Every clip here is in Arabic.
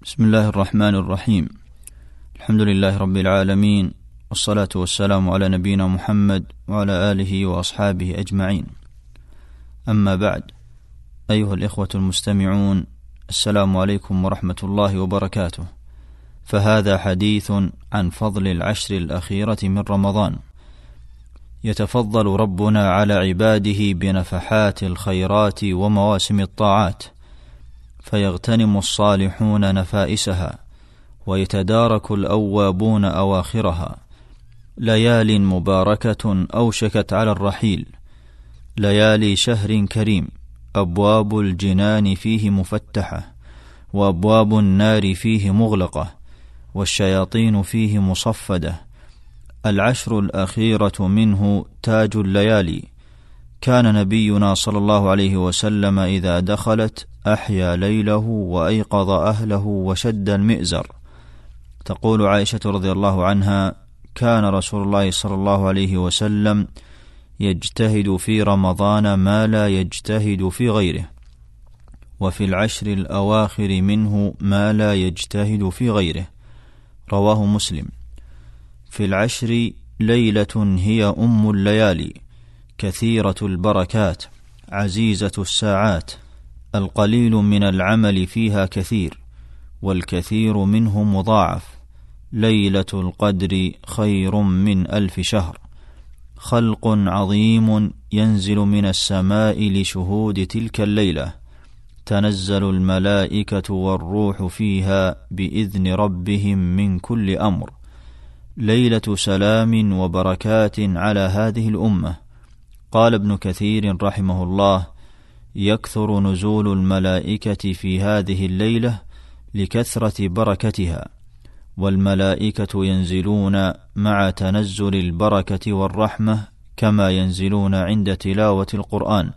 بسم الله الرحمن الرحيم. الحمد لله رب العالمين، والصلاة والسلام على نبينا محمد وعلى آله وأصحابه أجمعين. أما بعد، أيها الإخوة المستمعون، السلام عليكم ورحمة الله وبركاته. فهذا حديث عن فضل العشر الأخيرة من رمضان. يتفضل ربنا على عباده بنفحات الخيرات ومواسم الطاعات، فيغتنم الصالحون نفائسها، ويتدارك الأوابون أواخرها. ليال مباركة أوشكت على الرحيل، ليالي شهر كريم، أبواب الجنان فيه مفتحة، وأبواب النار فيه مغلقة، والشياطين فيه مصفدة. العشر الأخيرة منه تاج الليالي. كان نبينا صلى الله عليه وسلم إذا دخلت أحيا ليله وأيقظ أهله وشد المئزر. تقول عائشة رضي الله عنها: كان رسول الله صلى الله عليه وسلم يجتهد في رمضان ما لا يجتهد في غيره، وفي العشر الأواخر منه ما لا يجتهد في غيره. رواه مسلم. في العشر ليلة هي أم الليالي، كثيرة البركات، عزيزة الساعات، القليل من العمل فيها كثير، والكثير منه مضاعف. ليلة القدر خير من 1000 شهر. خلق عظيم ينزل من السماء لشهود تلك الليلة، تنزل الملائكة والروح فيها بإذن ربهم من كل أمر. ليلة سلام وبركات على هذه الأمة. قال ابن كثير رحمه الله: يكثر نزول الملائكة في هذه الليلة لكثرة بركتها، والملائكة ينزلون مع تنزل البركة والرحمة كما ينزلون عند تلاوة القرآن،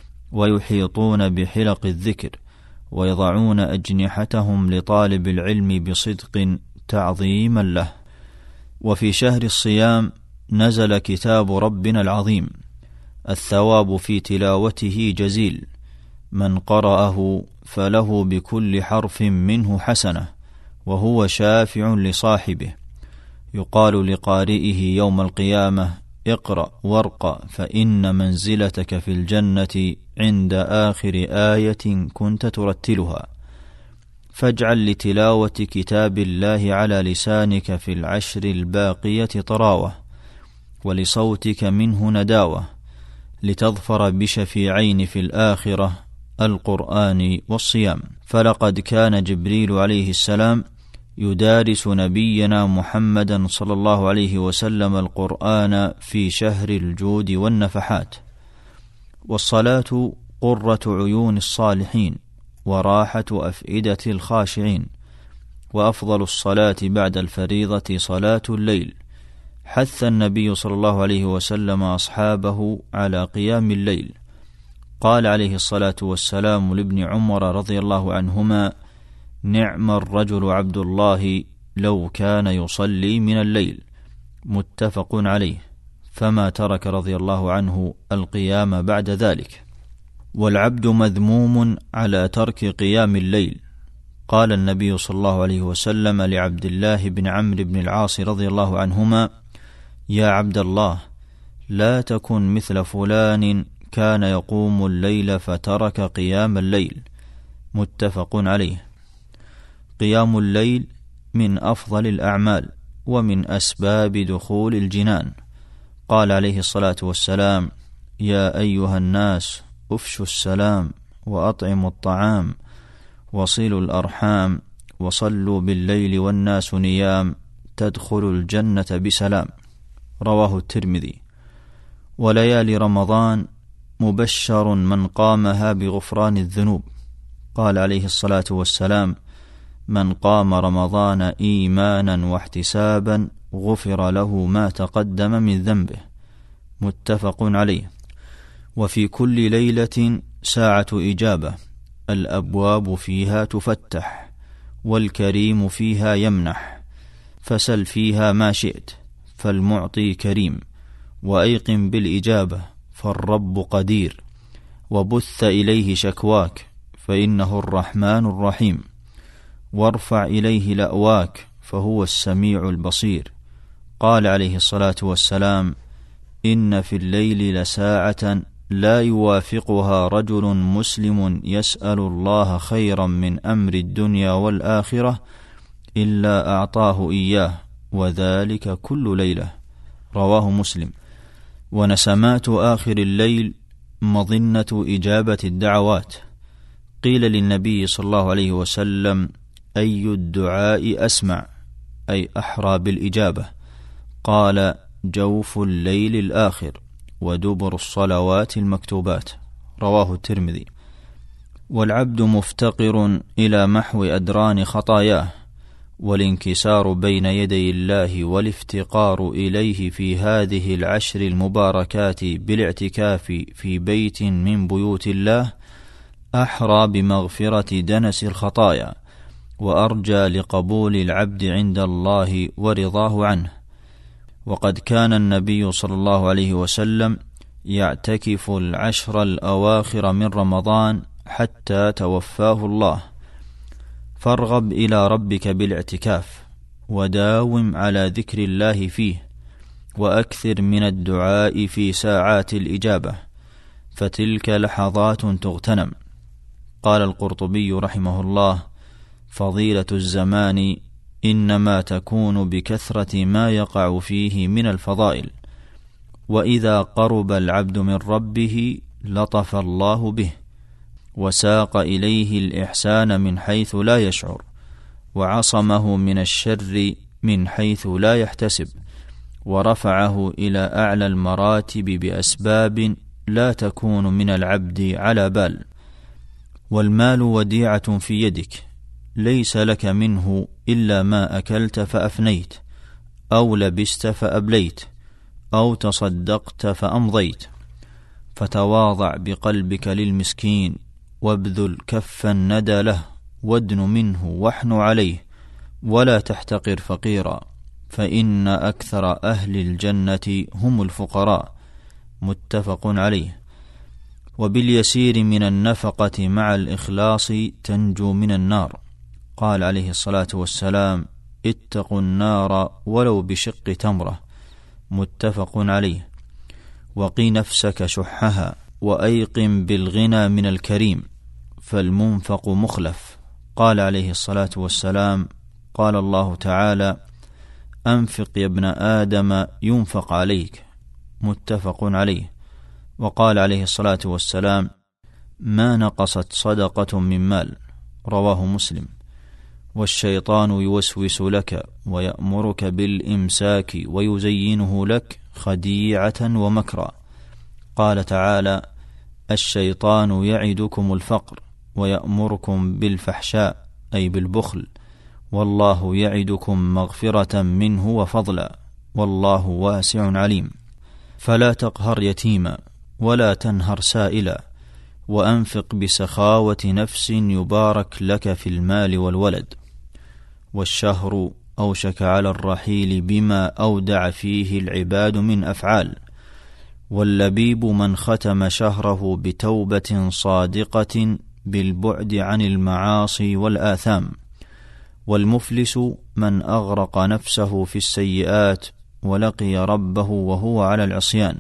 ويحيطون بحلق الذكر، ويضعون أجنحتهم لطالب العلم بصدق تعظيما له. وفي شهر الصيام نزل كتاب ربنا العظيم، الثواب في تلاوته جزيل. من قرأه فله بكل حرف منه حسنة، وهو شافع لصاحبه. يقال لقارئه يوم القيامة: اقرأ وارقى، فإن منزلتك في الجنة عند آخر آية كنت ترتلها. فاجعل لتلاوة كتاب الله على لسانك في العشر الباقية طراوة، ولصوتك منه نداوة، لتظفر بشفيعين في الآخرة، القرآن والصيام. فلقد كان جبريل عليه السلام يدارس نبينا محمدا صلى الله عليه وسلم القرآن في شهر الجود والنفحات. والصلاة قرة عيون الصالحين، وراحة أفئدة الخاشعين. وأفضل الصلاة بعد الفريضة صلاة الليل. حث النبي صلى الله عليه وسلم أصحابه على قيام الليل. قال عليه الصلاة والسلام لابن عمر رضي الله عنهما: نعم الرجل عبد الله لو كان يصلي من الليل. متفق عليه. فما ترك رضي الله عنه القيام بعد ذلك. والعبد مذموم على ترك قيام الليل. قال النبي صلى الله عليه وسلم لعبد الله بن عمرو بن العاص رضي الله عنهما: يا عبد الله، لا تكن مثل فلان كان يقوم الليل فترك قيام الليل. متفق عليه. قيام الليل من أفضل الأعمال، ومن أسباب دخول الجنان. قال عليه الصلاة والسلام: يا أيها الناس، أفشوا السلام، وأطعموا الطعام، وصلوا الأرحام، وصلوا بالليل والناس نيام، تدخلوا الجنة بسلام. رواه الترمذي. وليالي رمضان مبشر من قامها بغفران الذنوب. قال عليه الصلاة والسلام: من قام رمضان إيمانا واحتسابا غفر له ما تقدم من ذنبه. متفق عليه. وفي كل ليلة ساعة إجابة، الأبواب فيها تفتح، والكريم فيها يمنح. فسل فيها ما شئت، فالمعطي كريم. وأيقن بالإجابة، فالرب قدير. وبث إليه شكواك، فإنه الرحمن الرحيم. وارفع إليه لأواك فهو السميع البصير. قال عليه الصلاة والسلام: إن في الليل لساعة لا يوافقها رجل مسلم يسأل الله خيرا من أمر الدنيا والآخرة إلا أعطاه إياه، وذلك كل ليلة. رواه مسلم. ونسمات آخر الليل مظنة إجابة الدعوات. قيل للنبي صلى الله عليه وسلم: أي الدعاء أسمع، أي أحرى بالإجابة؟ قال: جوف الليل الآخر ودبر الصلوات المكتوبات. رواه الترمذي. والعبد مفتقر إلى محو أدران خطاياه، والانكسار بين يدي الله والافتقار إليه في هذه العشر المباركات بالاعتكاف في بيت من بيوت الله أحرى بمغفرة دنس الخطايا، وأرجى لقبول العبد عند الله ورضاه عنه. وقد كان النبي صلى الله عليه وسلم يعتكف العشر الأواخر من رمضان حتى توفاه الله. فارغب إلى ربك بالاعتكاف، وداوم على ذكر الله فيه، وأكثر من الدعاء في ساعات الإجابة، فتلك لحظات تغتنم. قال القرطبي رحمه الله: فضيلة الزمان إنما تكون بكثرة ما يقع فيه من الفضائل، وإذا قرب العبد من ربه لطف الله به، وساق إليه الإحسان من حيث لا يشعر، وعصمه من الشر من حيث لا يحتسب، ورفعه إلى أعلى المراتب بأسباب لا تكون من العبد على بال. والمال وديعة في يدك، ليس لك منه إلا ما أكلت فأفنيت، أو لبست فأبليت، أو تصدقت فأمضيت. فتواضع بقلبك للمسكين، وابذل كف الندى له، وادن منه واحن عليه، ولا تحتقر فقيرا، فإن أكثر أهل الجنة هم الفقراء. متفق عليه. وباليسير من النفقة مع الإخلاص تنجو من النار. قال عليه الصلاة والسلام: اتقوا النار ولو بشق تمرة. متفق عليه. وقي نفسك شحها، وأيقن بالغنى من الكريم، فالمنفق مخلف. قال عليه الصلاة والسلام: قال الله تعالى: أنفق يا ابن آدم ينفق عليك. متفق عليه. وقال عليه الصلاة والسلام: ما نقصت صدقة من مال. رواه مسلم. والشيطان يوسوس لك ويأمرك بالإمساك ويزينه لك خديعة ومكرا. قال تعالى: الشيطان يعدكم الفقر ويأمركم بالفحشاء، أي بالبخل، والله يعدكم مغفرة منه وفضلا، والله واسع عليم. فلا تقهر يتيما ولا تنهر سائلا، وأنفق بسخاوة نفس يبارك لك في المال والولد. والشهر أوشك على الرحيل بما أودع فيه العباد من أفعال، واللبيب من ختم شهره بتوبة صادقة بالبعد عن المعاصي والآثام، والمفلس من أغرق نفسه في السيئات ولقي ربه وهو على العصيان.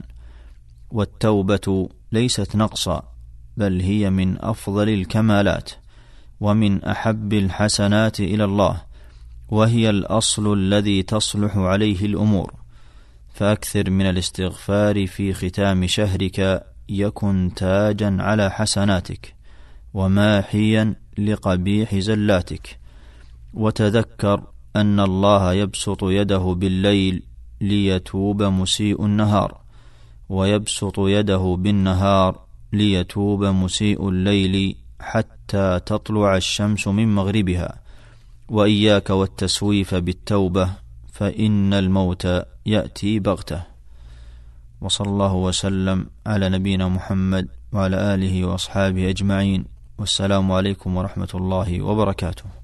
والتوبة ليست نقصا، بل هي من أفضل الكمالات ومن أحب الحسنات إلى الله، وهي الأصل الذي تصلح عليه الأمور. فأكثر من الاستغفار في ختام شهرك يكن تاجا على حسناتك وماحيا لقبيح زلاتك. وتذكر أن الله يبسط يده بالليل ليتوب مسيء النهار، ويبسط يده بالنهار ليتوب مسيء الليل حتى تطلع الشمس من مغربها. وإياك والتسويف بالتوبة، فإن الموت يأتي بغتة. وصلى الله وسلم على نبينا محمد وعلى آله وأصحابه أجمعين، والسلام عليكم ورحمة الله وبركاته.